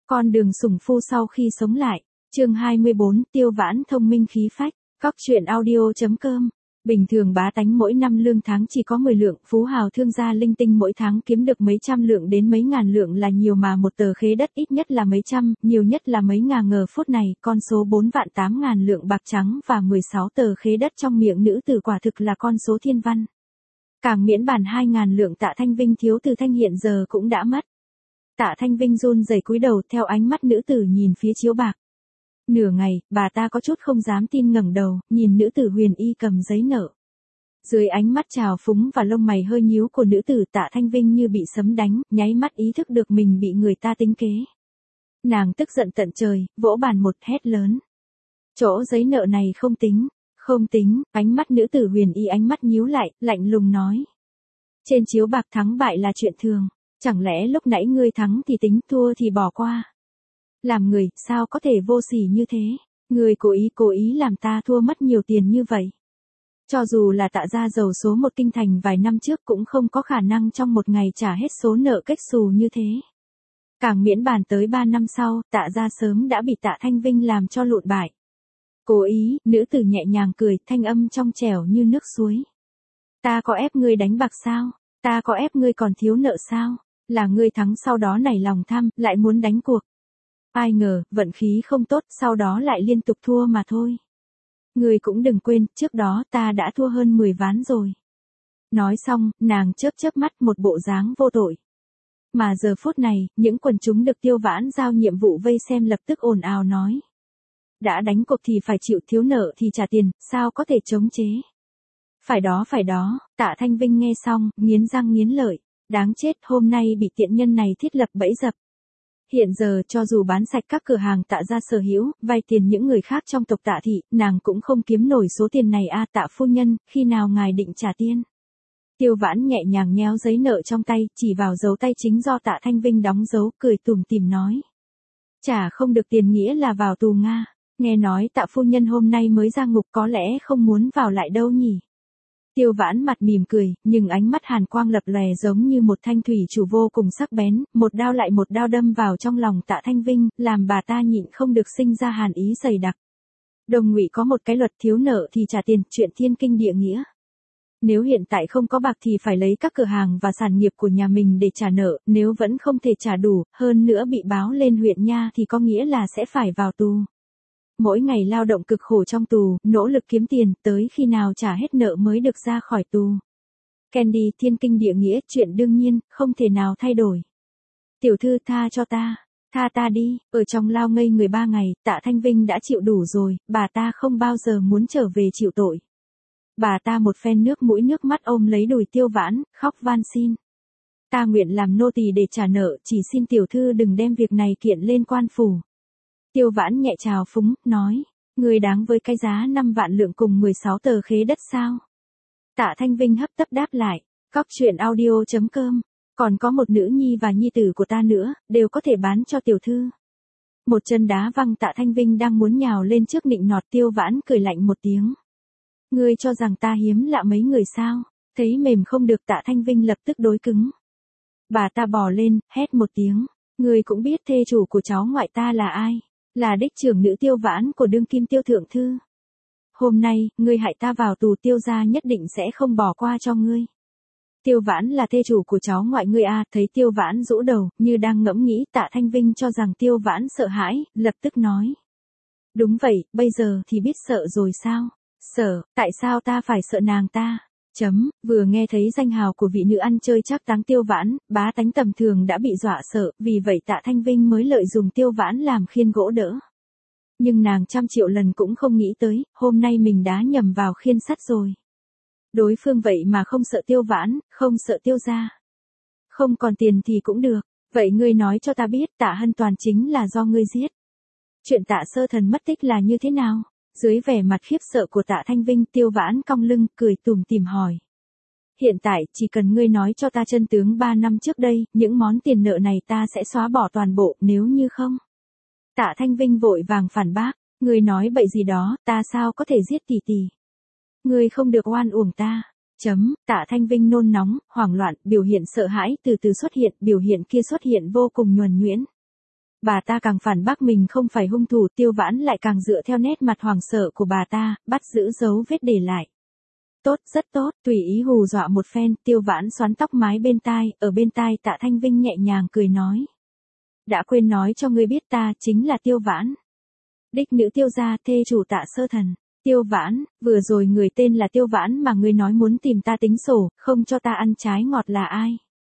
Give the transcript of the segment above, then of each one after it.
Con đường sủng phu sau khi sống lại. Chương 24, Tiêu Vãn thông minh khí phách. Cóc truyện audio.com. Bình thường bá tánh mỗi năm lương tháng chỉ có 10 lượng, phú hào thương gia linh tinh mỗi tháng kiếm được mấy trăm lượng đến mấy ngàn lượng là nhiều, mà một tờ khế đất ít nhất là mấy trăm, nhiều nhất là mấy ngàn. Ngờ phút này, con số 4.800.000 lượng bạc trắng và 16 tờ khế đất trong miệng nữ tử quả thực là con số thiên văn. Càng miễn bàn 2.000 lượng Tạ Thanh Vinh thiếu từ thanh hiện giờ cũng đã mất. Tạ Thanh Vinh run rẩy cúi đầu theo ánh mắt nữ tử nhìn phía chiếu bạc. Nửa ngày, bà ta có chút không dám tin ngẩng đầu, nhìn nữ tử huyền y cầm giấy nợ. Dưới ánh mắt trào phúng và lông mày hơi nhíu của nữ tử, Tạ Thanh Vinh như bị sấm đánh, nháy mắt ý thức được mình bị người ta tính kế. Nàng tức giận tận trời, vỗ bàn một hét lớn. Chỗ giấy nợ này không tính, ánh mắt nữ tử huyền y ánh mắt nhíu lại, lạnh lùng nói. Trên chiếu bạc thắng bại là chuyện thường, chẳng lẽ lúc nãy ngươi thắng thì tính, thua thì bỏ qua. Làm người, sao có thể vô sỉ như thế? Ngươi cố ý làm ta thua mất nhiều tiền như vậy. Cho dù là Tạ gia giàu số một kinh thành vài năm trước cũng không có khả năng trong một ngày trả hết số nợ cách xù như thế. Càng miễn bàn tới 3 năm sau, Tạ gia sớm đã bị Tạ Thanh Vinh làm cho lụn bại. Cố ý, nữ tử nhẹ nhàng cười, thanh âm trong trẻo như nước suối. Ta có ép ngươi đánh bạc sao? Ta có ép ngươi còn thiếu nợ sao? Là ngươi thắng sau đó nảy lòng tham, lại muốn đánh cuộc. Ai ngờ, vận khí không tốt, sau đó lại liên tục thua mà thôi. Ngươi cũng đừng quên, trước đó ta đã thua hơn 10 ván rồi. Nói xong, nàng chớp mắt một bộ dáng vô tội. Mà giờ phút này, những quần chúng được Tiêu Vãn giao nhiệm vụ vây xem lập tức ồn ào nói. Đã đánh cuộc thì phải chịu, thiếu nợ thì trả tiền, sao có thể chống chế. Phải đó, Tạ Thanh Vinh nghe xong, nghiến răng nghiến lợi. Đáng chết, hôm nay bị tiện nhân này thiết lập bẫy dập. Hiện giờ cho dù bán sạch các cửa hàng Tạ gia sở hữu, vay tiền những người khác trong tộc Tạ thị, nàng cũng không kiếm nổi số tiền này a. Tạ phu nhân, khi nào ngài định trả tiền? Tiêu Vãn nhẹ nhàng nhéo giấy nợ trong tay, chỉ vào dấu tay chính do Tạ Thanh Vinh đóng dấu, cười tủm tỉm nói. Trả không được tiền nghĩa là vào tù Nga. Nghe nói Tạ phu nhân hôm nay mới ra ngục, có lẽ không muốn vào lại đâu nhỉ? Tiêu Vãn mặt mỉm cười, nhưng ánh mắt hàn quang lập lòe giống như một thanh thủy chủ vô cùng sắc bén, một đao lại một đao đâm vào trong lòng Tạ Thanh Vinh, làm bà ta nhịn không được sinh ra hàn ý dày đặc. Đồng Ngụy có một cái luật thiếu nợ thì trả tiền, chuyện thiên kinh địa nghĩa. Nếu hiện tại không có bạc thì phải lấy các cửa hàng và sản nghiệp của nhà mình để trả nợ, nếu vẫn không thể trả đủ, hơn nữa bị báo lên huyện nha thì có nghĩa là sẽ phải vào tù. Mỗi ngày lao động cực khổ trong tù, nỗ lực kiếm tiền, tới khi nào trả hết nợ mới được ra khỏi tù. Candy, thiên kinh địa nghĩa, chuyện đương nhiên, không thể nào thay đổi. Tiểu thư tha cho ta, tha ta đi, ở trong lao ngây người 3 ngày, Tạ Thanh Vinh đã chịu đủ rồi, bà ta không bao giờ muốn trở về chịu tội. Bà ta một phen nước mũi nước mắt ôm lấy đùi Tiêu Vãn, khóc van xin. Ta nguyện làm nô tỳ để trả nợ, chỉ xin tiểu thư đừng đem việc này kiện lên quan phủ. Tiêu Vãn nhẹ trào phúng, nói, người đáng với cái giá 5 vạn lượng cùng 16 tờ khế đất sao? Tạ Thanh Vinh hấp tấp đáp lại, cóc truyện audio.com, còn có một nữ nhi và nhi tử của ta nữa, đều có thể bán cho tiểu thư. Một chân đá văng Tạ Thanh Vinh đang muốn nhào lên trước nịnh nọt. Tiêu Vãn cười lạnh một tiếng. Ngươi cho rằng ta hiếm lạ mấy người sao? Thấy mềm không được, Tạ Thanh Vinh lập tức đối cứng. Bà ta bò lên, hét một tiếng, ngươi cũng biết thê chủ của cháu ngoại ta là ai? Là đích trưởng nữ Tiêu Vãn của đương kim Tiêu thượng thư. Hôm nay, ngươi hại ta vào tù, Tiêu gia nhất định sẽ không bỏ qua cho ngươi. Tiêu Vãn là thê chủ của cháu ngoại ngươi a. Thấy Tiêu Vãn rũ đầu, như đang ngẫm nghĩ, Tạ Thanh Vinh cho rằng Tiêu Vãn sợ hãi, lập tức nói. Đúng vậy, bây giờ thì biết sợ rồi sao? Sợ, tại sao ta phải sợ nàng ta? Vừa nghe thấy danh hào của vị nữ ăn chơi trác táng Tiêu Vãn, bá tánh tầm thường đã bị dọa sợ, vì vậy Tạ Thanh Vinh mới lợi dụng Tiêu Vãn làm khiên gỗ đỡ. Nhưng nàng trăm triệu lần cũng không nghĩ tới, hôm nay mình đã nhầm vào khiên sắt rồi. Đối phương vậy mà không sợ Tiêu Vãn, không sợ Tiêu gia. Không còn tiền thì cũng được, vậy ngươi nói cho ta biết Tạ Hân Toàn chính là do ngươi giết. Chuyện Tạ Sơ Thần mất tích là như thế nào? Dưới vẻ mặt khiếp sợ của Tạ Thanh Vinh, Tiêu Vãn cong lưng, cười tủm tỉm hỏi. Hiện tại, chỉ cần ngươi nói cho ta chân tướng 3 năm trước đây, những món tiền nợ này ta sẽ xóa bỏ toàn bộ, nếu như không. Tạ Thanh Vinh vội vàng phản bác, ngươi nói bậy gì đó, ta sao có thể giết tỷ tỷ. Ngươi không được oan uổng ta. Tạ Thanh Vinh nôn nóng, hoảng loạn, biểu hiện sợ hãi từ từ xuất hiện, biểu hiện kia xuất hiện vô cùng nhuần nhuyễn. Bà ta càng phản bác mình không phải hung thủ, Tiêu Vãn lại càng dựa theo nét mặt hoảng sợ của bà ta, bắt giữ dấu vết để lại. Tốt, rất tốt, tùy ý hù dọa một phen, Tiêu Vãn xoắn tóc mái bên tai, ở bên tai Tạ Thanh Vinh nhẹ nhàng cười nói. Đã quên nói cho ngươi biết ta chính là Tiêu Vãn. Đích nữ Tiêu gia, thê chủ Tạ Sơ Thần. Tiêu Vãn, vừa rồi người tên là Tiêu Vãn mà ngươi nói muốn tìm ta tính sổ, không cho ta ăn trái ngọt là ai?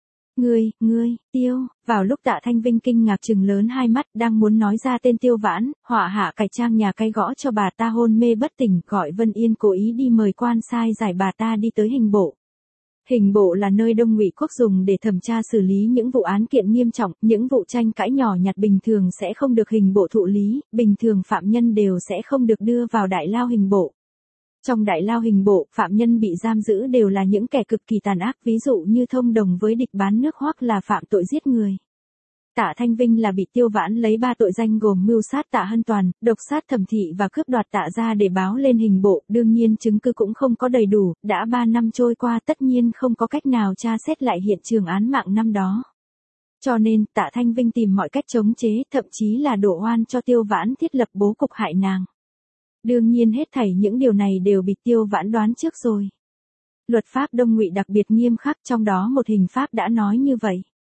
Ngươi, Tiêu, vào lúc Tạ Thanh Vinh kinh ngạc trừng lớn hai mắt đang muốn nói ra tên Tiêu Vãn, họa hạ cải trang nhà cái gõ cho bà ta hôn mê bất tỉnh, gọi Vân Yên cố ý đi mời quan sai giải bà ta đi tới hình bộ. Hình bộ là nơi Đông Ngụy quốc dùng để thẩm tra xử lý những vụ án kiện nghiêm trọng, những vụ tranh cãi nhỏ nhặt bình thường sẽ không được hình bộ thụ lý, bình thường phạm nhân đều sẽ không được đưa vào đại lao hình bộ. Trong đại lao hình bộ, phạm nhân bị giam giữ đều là những kẻ cực kỳ tàn ác, ví dụ như thông đồng với địch bán nước hoặc là phạm tội giết người. Tạ Thanh Vinh là bị Tiêu Vãn lấy 3 tội danh gồm mưu sát Tạ Hân Toàn, độc sát Thẩm Thị và cướp đoạt Tạ gia để báo lên hình bộ, đương nhiên chứng cứ cũng không có đầy đủ, đã 3 năm trôi qua tất nhiên không có cách nào tra xét lại hiện trường án mạng năm đó. Cho nên, Tạ Thanh Vinh tìm mọi cách chống chế, thậm chí là đổ oan cho Tiêu Vãn thiết lập bố cục hại nàng. Đương nhiên hết thảy những điều này đều bị Tiêu Vãn đoán trước rồi. Luật pháp Đông Ngụy đặc biệt nghiêm khắc, trong đó một hình pháp đã nói như vậy.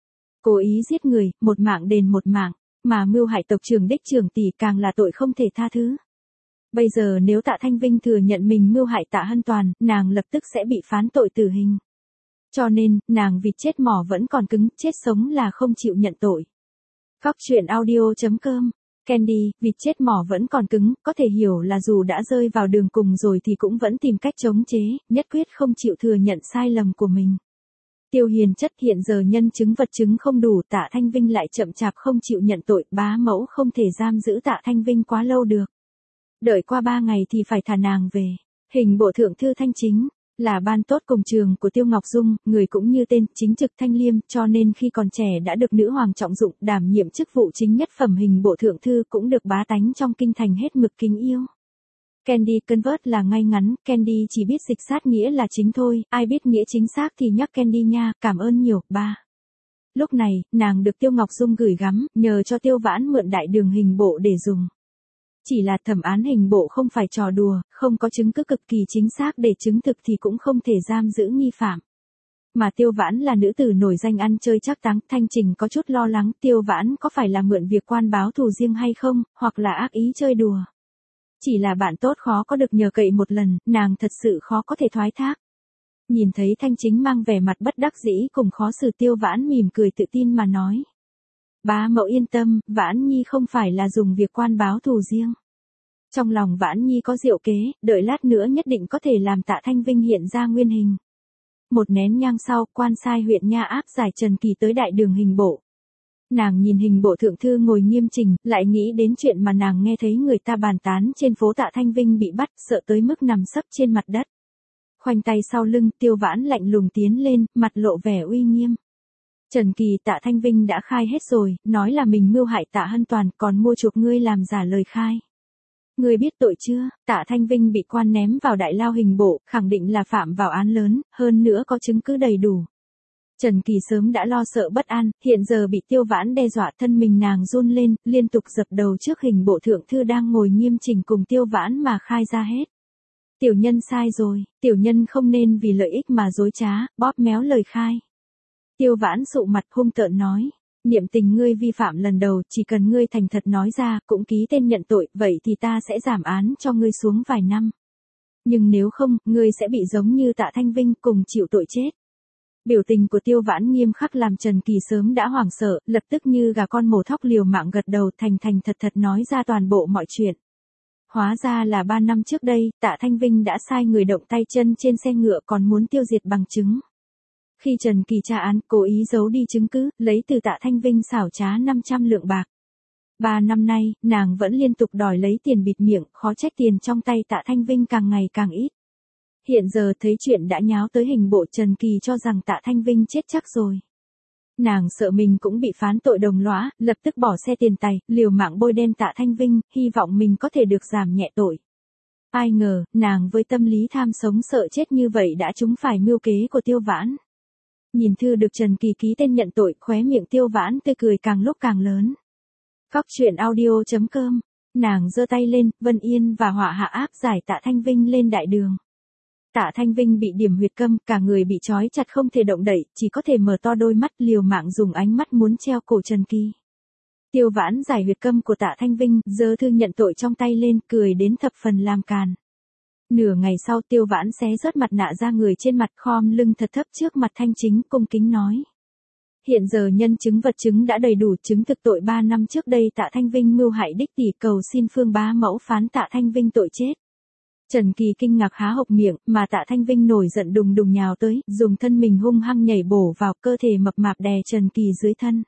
Cố ý giết người, một mạng đền một mạng, mà mưu hại tộc trưởng đích trưởng tỷ càng là tội không thể tha thứ. Bây giờ nếu Tạ Thanh Vinh thừa nhận mình mưu hại Tạ Hân Toàn, nàng lập tức sẽ bị phán tội tử hình. Cho nên, nàng vịt chết mỏ vẫn còn cứng, chết sống là không chịu nhận tội. Góc truyện audio.com Candy, vịt chết mỏ vẫn còn cứng, có thể hiểu là dù đã rơi vào đường cùng rồi thì cũng vẫn tìm cách chống chế, nhất quyết không chịu thừa nhận sai lầm của mình. Tiêu Hiền Chất hiện giờ nhân chứng vật chứng không đủ, Tạ Thanh Vinh lại chậm chạp không chịu nhận tội, bá mẫu không thể giam giữ Tạ Thanh Vinh quá lâu được. Đợi qua 3 ngày thì phải thả nàng về. Hình bộ thượng thư Thanh Chính là ban tốt cùng trường của Tiêu Ngọc Dung, người cũng như tên, chính trực thanh liêm, cho nên khi còn trẻ đã được nữ hoàng trọng dụng, đảm nhiệm chức vụ chính nhất phẩm hình bộ thượng thư, cũng được bá tánh trong kinh thành hết mực kính yêu. Candy convert là ngay ngắn, Candy chỉ biết dịch sát nghĩa là chính thôi, ai biết nghĩa chính xác thì nhắc Candy nha, cảm ơn nhiều, ba. Lúc này, nàng được Tiêu Ngọc Dung gửi gắm, nhờ cho Tiêu Vãn mượn đại đường hình bộ để dùng. Chỉ là thẩm án hình bộ không phải trò đùa, không có chứng cứ cực kỳ chính xác để chứng thực thì cũng không thể giam giữ nghi phạm. Mà Tiêu Vãn là nữ tử nổi danh ăn chơi trác táng, Thanh Trình có chút lo lắng Tiêu Vãn có phải là mượn việc quan báo thù riêng hay không, hoặc là ác ý chơi đùa. Chỉ là bạn tốt khó có được nhờ cậy một lần, nàng thật sự khó có thể thoái thác. Nhìn thấy Thanh Chính mang vẻ mặt bất đắc dĩ cùng khó xử, Tiêu Vãn mỉm cười tự tin mà nói. Bá mẫu yên tâm, Vãn Nhi không phải là dùng việc quan báo thù riêng. Trong lòng Vãn Nhi có diệu kế, đợi lát nữa nhất định có thể làm Tạ Thanh Vinh hiện ra nguyên hình. Một nén nhang sau, quan sai huyện Nha áp giải Trần Kỳ tới đại đường hình bộ. Nàng nhìn hình bộ thượng thư ngồi nghiêm chỉnh, lại nghĩ đến chuyện mà nàng nghe thấy người ta bàn tán trên phố Tạ Thanh Vinh bị bắt, sợ tới mức nằm sấp trên mặt đất. Khoanh tay sau lưng, Tiêu Vãn lạnh lùng tiến lên, mặt lộ vẻ uy nghiêm. Trần Kỳ, Tạ Thanh Vinh đã khai hết rồi, nói là mình mưu hại Tạ Hân Toàn, còn mua chuộc ngươi làm giả lời khai. Ngươi biết tội chưa? Tạ Thanh Vinh bị quan ném vào đại lao hình bộ, khẳng định là phạm vào án lớn, hơn nữa có chứng cứ đầy đủ. Trần Kỳ sớm đã lo sợ bất an, hiện giờ bị Tiêu Vãn đe dọa, thân mình nàng run lên, liên tục dập đầu trước hình bộ thượng thư đang ngồi nghiêm chỉnh cùng Tiêu Vãn mà khai ra hết. Tiểu nhân sai rồi, tiểu nhân không nên vì lợi ích mà dối trá, bóp méo lời khai. Tiêu Vãn sụ mặt hung tợn nói, niệm tình ngươi vi phạm lần đầu, chỉ cần ngươi thành thật nói ra, cũng ký tên nhận tội, vậy thì ta sẽ giảm án cho ngươi xuống vài năm. Nhưng nếu không, ngươi sẽ bị giống như Tạ Thanh Vinh cùng chịu tội chết. Biểu tình của Tiêu Vãn nghiêm khắc làm Trần Kỳ sớm đã hoảng sợ, lập tức như gà con mổ thóc liều mạng gật đầu, thành thành thật thật nói ra toàn bộ mọi chuyện. Hóa ra là 3 năm trước đây, Tạ Thanh Vinh đã sai người động tay chân trên xe ngựa, còn muốn tiêu diệt bằng chứng. Khi Trần Kỳ tra án, cố ý giấu đi chứng cứ, lấy từ Tạ Thanh Vinh xảo trá 500 lượng bạc. 3 năm nay, nàng vẫn liên tục đòi lấy tiền bịt miệng, khó trách tiền trong tay Tạ Thanh Vinh càng ngày càng ít. Hiện giờ thấy chuyện đã nháo tới hình bộ, Trần Kỳ cho rằng Tạ Thanh Vinh chết chắc rồi. Nàng sợ mình cũng bị phán tội đồng lõa, lập tức bỏ xe tiền tài, liều mạng bôi đen Tạ Thanh Vinh, hy vọng mình có thể được giảm nhẹ tội. Ai ngờ, nàng với tâm lý tham sống sợ chết như vậy đã trúng phải mưu kế của Tiêu Vãn. Nhìn thư được Trần Kỳ ký tên nhận tội, khóe miệng Tiêu Vãn tươi cười càng lúc càng lớn. Cóc truyện audio.com. Nàng giơ tay lên, Vân Yên và Họa Hạ áp giải Tạ Thanh Vinh lên đại đường. Tạ Thanh Vinh bị điểm huyệt câm, cả người bị trói chặt không thể động đậy, chỉ có thể mở to đôi mắt liều mạng dùng ánh mắt muốn treo cổ Trần Kỳ. Tiêu Vãn giải huyệt câm của Tạ Thanh Vinh, giơ thư nhận tội trong tay lên, cười đến thập phần làm càn. Nửa ngày sau Tiêu Vãn xé rớt mặt nạ ra người trên mặt, khom lưng thật thấp trước mặt Thanh Chính, cung kính nói. Hiện giờ nhân chứng vật chứng đã đầy đủ, chứng thực tội 3 năm trước đây Tạ Thanh Vinh mưu hại đích tỷ, cầu xin Phương Bá Mẫu phán Tạ Thanh Vinh tội chết. Trần Kỳ kinh ngạc há hộc miệng, mà Tạ Thanh Vinh nổi giận đùng đùng nhào tới, dùng thân mình hung hăng nhảy bổ vào cơ thể mập mạp đè Trần Kỳ dưới thân.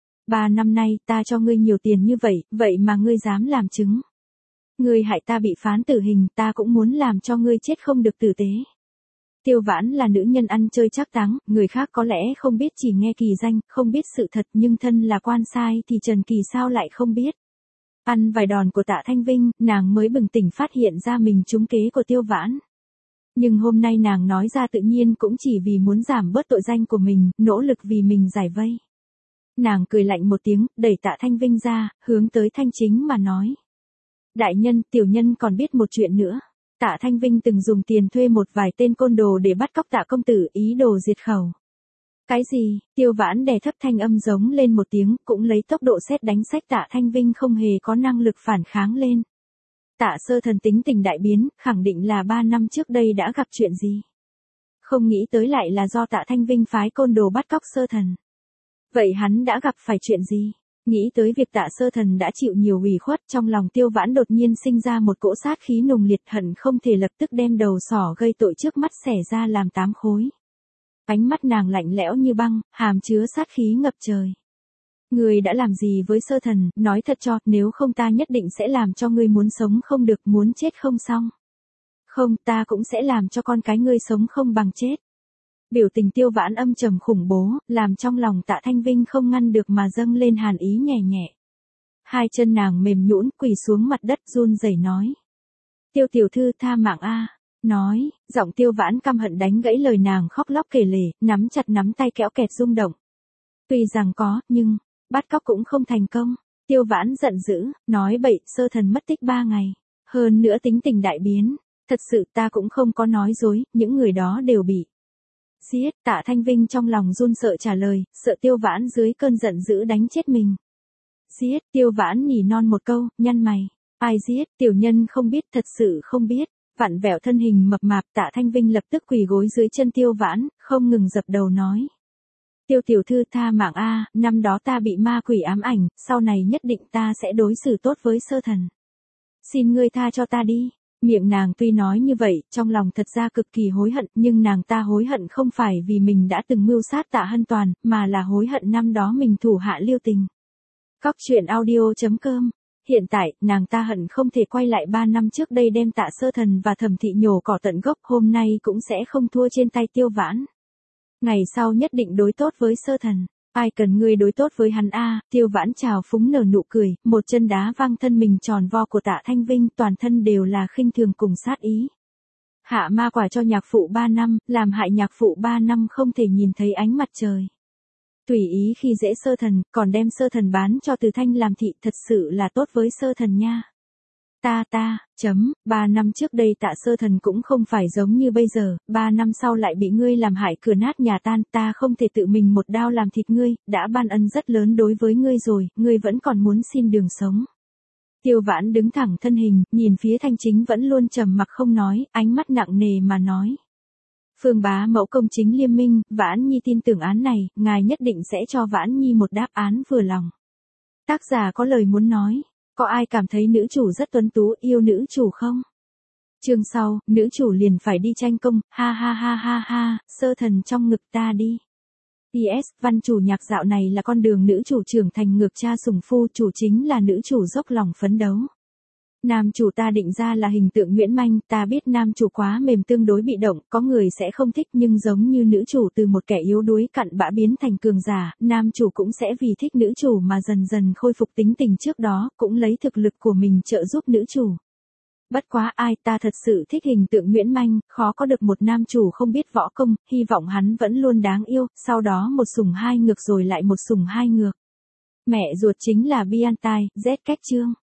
3 năm nay ta cho ngươi nhiều tiền như vậy, vậy mà ngươi dám làm chứng. Ngươi hại ta bị phán tử hình, ta cũng muốn làm cho ngươi chết không được tử tế. Tiêu Vãn là nữ nhân ăn chơi trác táng, người khác có lẽ không biết, chỉ nghe kỳ danh, không biết sự thật, nhưng thân là quan sai thì Trần Kỳ sao lại không biết. Ăn vài đòn của Tạ Thanh Vinh, nàng mới bừng tỉnh phát hiện ra mình trúng kế của Tiêu Vãn. Nhưng hôm nay nàng nói ra tự nhiên cũng chỉ vì muốn giảm bớt tội danh của mình, nỗ lực vì mình giải vây. Nàng cười lạnh một tiếng, đẩy Tạ Thanh Vinh ra, hướng tới Thanh Chính mà nói. Đại nhân, tiểu nhân còn biết một chuyện nữa. Tạ Thanh Vinh từng dùng tiền thuê một vài tên côn đồ để bắt cóc Tạ công tử, ý đồ diệt khẩu. Cái gì? Tiêu Vãn đè thấp thanh âm giống lên một tiếng, cũng lấy tốc độ sét đánh sách Tạ Thanh Vinh không hề có năng lực phản kháng lên. Tạ Sơ Thần tính tình đại biến, khẳng định là 3 năm trước đây đã gặp chuyện gì. Không nghĩ tới lại là do Tạ Thanh Vinh phái côn đồ bắt cóc Sơ Thần. Vậy hắn đã gặp phải chuyện gì? Nghĩ tới việc Tạ Sơ Thần đã chịu nhiều ủy khuất, trong lòng Tiêu Vãn đột nhiên sinh ra một cỗ sát khí nùng liệt, hận không thể lập tức đem đầu sỏ gây tội trước mắt xẻ ra làm 8 khối. Ánh mắt nàng lạnh lẽo như băng, hàm chứa sát khí ngập trời. Ngươi đã làm gì với Sơ Thần, nói thật cho, nếu không ta nhất định sẽ làm cho ngươi muốn sống không được, muốn chết không xong. Không, ta cũng sẽ làm cho con cái ngươi sống không bằng chết. Biểu tình Tiêu Vãn âm trầm khủng bố, làm trong lòng Tạ Thanh Vinh không ngăn được mà dâng lên hàn ý nhẹ nhẹ. Hai chân nàng mềm nhũn quỳ xuống mặt đất run rẩy nói. Tiêu tiểu thư tha mạng a. Nói, giọng Tiêu Vãn căm hận đánh gãy lời nàng khóc lóc kể lể, nắm chặt nắm tay kéo kẹt rung động. Tuy rằng có, nhưng, bắt cóc cũng không thành công. Tiêu Vãn giận dữ, nói bậy, Sơ Thần mất tích 3 ngày. Hơn nữa tính tình đại biến. Thật sự ta cũng không có nói dối, những người đó đều bị giết. Tạ Thanh Vinh trong lòng run sợ trả lời, sợ Tiêu Vãn dưới cơn giận dữ đánh chết mình. Giết, Tiêu Vãn nỉ non một câu, nhăn mày. Ai giết, tiểu nhân không biết, thật sự không biết. Vặn vẹo thân hình mập mạp, Tạ Thanh Vinh lập tức quỳ gối dưới chân Tiêu Vãn, không ngừng dập đầu nói. Tiêu tiểu thư tha mạng a, năm đó ta bị ma quỷ ám ảnh, sau này nhất định ta sẽ đối xử tốt với Sơ Thần. Xin ngươi tha cho ta đi. Miệng nàng tuy nói như vậy, trong lòng thật ra cực kỳ hối hận, nhưng nàng ta hối hận không phải vì mình đã từng mưu sát Tạ Hân Toàn, mà là hối hận năm đó mình thủ hạ lưu tình. Cóc truyện audio.com. Hiện tại, nàng ta hận không thể quay lại 3 năm trước đây đem Tạ Sơ Thần và Thẩm Thị nhổ cỏ tận gốc, hôm nay cũng sẽ không thua trên tay Tiêu Vãn. Ngày sau nhất định đối tốt với Sơ Thần. Ai cần ngươi đối tốt với hắn a? Tiêu Vãn trào phúng nở nụ cười, một chân đá văng thân mình tròn vo của Tạ Thanh Vinh, toàn thân đều là khinh thường cùng sát ý. Hạ ma quả cho nhạc phụ 3 năm, làm hại nhạc phụ 3 năm không thể nhìn thấy ánh mặt trời. Tùy ý khi dễ Sơ Thần, còn đem Sơ Thần bán cho Từ Thanh làm thị, thật sự là tốt với Sơ Thần nha. 3 năm trước đây Tạ Sơ Thần cũng không phải giống như bây giờ, 3 năm sau lại bị ngươi làm hại cửa nát nhà tan, ta không thể tự mình một đao làm thịt ngươi, đã ban ân rất lớn đối với ngươi rồi, ngươi vẫn còn muốn xin đường sống. Tiêu Vãn đứng thẳng thân hình, nhìn phía Thanh Chính vẫn luôn trầm mặc không nói, ánh mắt nặng nề mà nói. Phương Bá Mẫu công chính liêm minh, Vãn Nhi tin tưởng án này, ngài nhất định sẽ cho Vãn Nhi một đáp án vừa lòng. Tác giả có lời muốn nói. Có ai cảm thấy nữ chủ rất tuấn tú, yêu nữ chủ không? Chương sau, nữ chủ liền phải đi tranh công, ha ha ha ha ha, Sơ Thần trong ngực ta đi. PS, văn chủ nhạc dạo này là con đường nữ chủ trưởng thành ngược cha sủng phu, chủ chính là nữ chủ dốc lòng phấn đấu. Nam chủ ta định ra là hình tượng Nguyễn Manh, ta biết nam chủ quá mềm tương đối bị động, có người sẽ không thích, nhưng giống như nữ chủ từ một kẻ yếu đuối cặn bã biến thành cường giả, nam chủ cũng sẽ vì thích nữ chủ mà dần dần khôi phục tính tình trước đó, cũng lấy thực lực của mình trợ giúp nữ chủ. Bất quá ai, ta thật sự thích hình tượng Nguyễn Manh, khó có được một nam chủ không biết võ công, hy vọng hắn vẫn luôn đáng yêu, sau đó một sủng hai ngược rồi lại một sủng hai ngược. mẹ ruột chính là Biantai, Z cách chương.